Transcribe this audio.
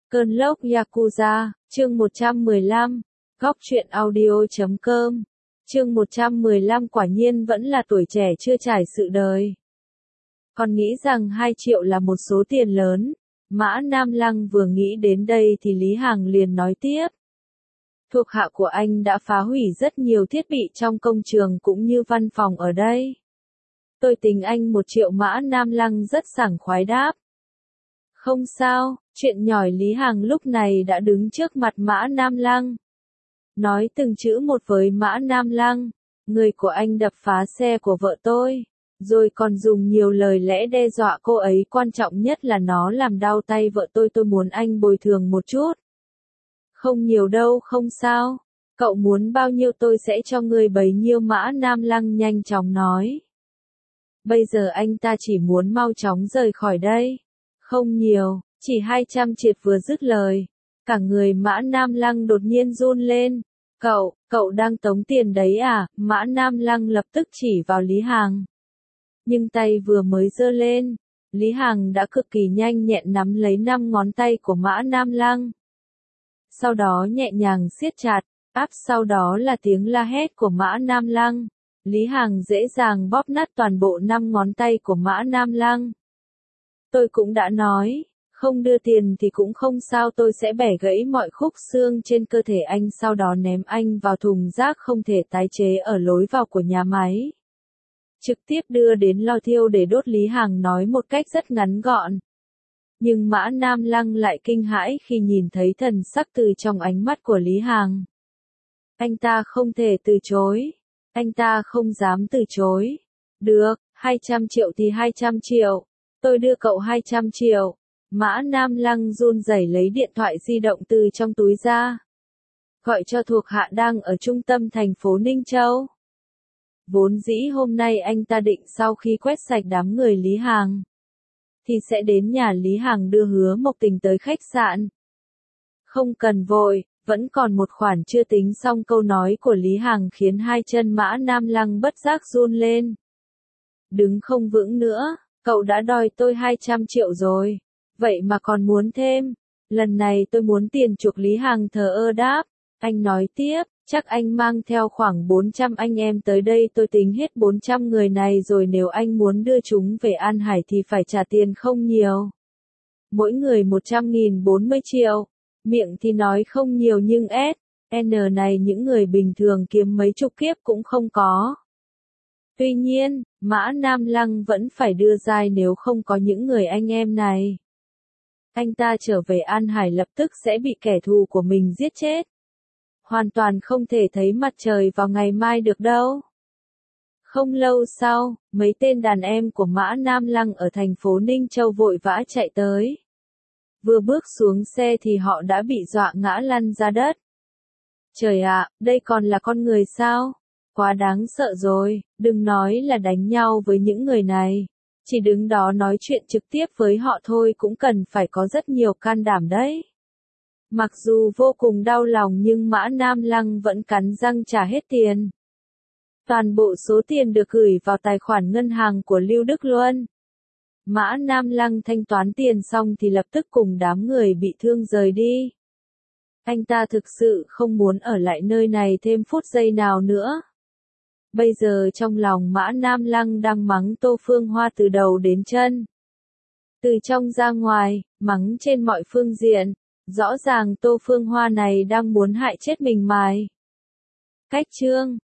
Cơn lốc Yakuza, chương 115, góc truyện audio.com, chương 115 quả nhiên vẫn là tuổi trẻ chưa trải sự đời. Còn nghĩ rằng 2 triệu là một số tiền lớn, Mã Nam Lăng vừa nghĩ đến đây thì Lý Hằng liền nói tiếp. Thuộc hạ của anh đã phá hủy rất nhiều thiết bị trong công trường cũng như văn phòng ở đây. Tôi tính anh 1 triệu. Mã Nam Lăng rất sảng khoái đáp. Không sao, chuyện nhỏi. Lý Hằng lúc này đã đứng trước mặt Mã Nam Lăng. Nói từng chữ một với Mã Nam Lăng, người của anh đập phá xe của vợ tôi, rồi còn dùng nhiều lời lẽ đe dọa cô ấy, quan trọng nhất là nó làm đau tay vợ tôi muốn anh bồi thường một chút. Không nhiều đâu, không sao, cậu muốn bao nhiêu tôi sẽ cho người bấy nhiêu. Mã Nam Lăng nhanh chóng nói. Bây giờ anh ta chỉ muốn mau chóng rời khỏi đây. Không nhiều, chỉ 200 triệt. Vừa dứt lời, cả người Mã Nam Lăng đột nhiên run lên. Cậu đang tống tiền đấy à? Mã Nam Lăng lập tức chỉ vào Lý Hằng. Nhưng tay vừa mới giơ lên, Lý Hằng đã cực kỳ nhanh nhẹn nắm lấy 5 ngón tay của Mã Nam Lăng. Sau đó nhẹ nhàng siết chặt, sau đó là tiếng la hét của Mã Nam Lăng. Lý Hằng dễ dàng bóp nát toàn bộ 5 ngón tay của Mã Nam Lăng. Tôi cũng đã nói, không đưa tiền thì cũng không sao, tôi sẽ bẻ gãy mọi khúc xương trên cơ thể anh, sau đó ném anh vào thùng rác không thể tái chế ở lối vào của nhà máy. Trực tiếp đưa đến lò thiêu để đốt. Lý Hằng nói một cách rất ngắn gọn. Nhưng Mã Nam Lăng lại kinh hãi khi nhìn thấy thần sắc từ trong ánh mắt của Lý Hằng. Anh ta không thể từ chối. Anh ta không dám từ chối. Được, 200 triệu thì 200 triệu. Tôi đưa cậu 200 triệu. Mã Nam Lăng run rẩy lấy điện thoại di động từ trong túi ra. Gọi cho thuộc hạ đang ở trung tâm thành phố Ninh Châu. Vốn dĩ hôm nay anh ta định sau khi quét sạch đám người Lý Hằng, thì sẽ đến nhà Lý Hằng đưa Hứa Mộc Tình tới khách sạn. Không cần vội, vẫn còn một khoản chưa tính xong. Câu nói của Lý Hằng khiến hai chân Mã Nam Lăng bất giác run lên. Đứng không vững nữa, cậu đã đòi tôi 200 triệu rồi, vậy mà còn muốn thêm. Lần này tôi muốn tiền chuộc. Lý Hằng thờ ơ đáp. Anh nói tiếp, chắc anh mang theo khoảng 400 anh em tới đây, tôi tính hết 400 người này rồi, nếu anh muốn đưa chúng về An Hải thì phải trả tiền không nhiều. Mỗi người 100.000, 40 triệu. Miệng thì nói không nhiều nhưng N này những người bình thường kiếm mấy chục kiếp cũng không có. Tuy nhiên, Mã Nam Lăng vẫn phải đưa ra, nếu không có những người anh em này, anh ta trở về An Hải lập tức sẽ bị kẻ thù của mình giết chết. Hoàn toàn không thể thấy mặt trời vào ngày mai được đâu. Không lâu sau, mấy tên đàn em của Mã Nam Lăng ở thành phố Ninh Châu vội vã chạy tới. Vừa bước xuống xe thì họ đã bị dọa ngã lăn ra đất. Trời ạ, đây còn là con người sao? Quá đáng sợ rồi, đừng nói là đánh nhau với những người này. Chỉ đứng đó nói chuyện trực tiếp với họ thôi cũng cần phải có rất nhiều can đảm đấy. Mặc dù vô cùng đau lòng nhưng Mã Nam Lăng vẫn cắn răng trả hết tiền. Toàn bộ số tiền được gửi vào tài khoản ngân hàng của Lưu Đức Luân. Mã Nam Lăng thanh toán tiền xong thì lập tức cùng đám người bị thương rời đi. Anh ta thực sự không muốn ở lại nơi này thêm phút giây nào nữa. Bây giờ trong lòng Mã Nam Lăng đang mắng Tô Phương Hoa từ đầu đến chân. Từ trong ra ngoài, mắng trên mọi phương diện. Rõ ràng Tô Phương Hoa này đang muốn hại chết mình mài. Cách chương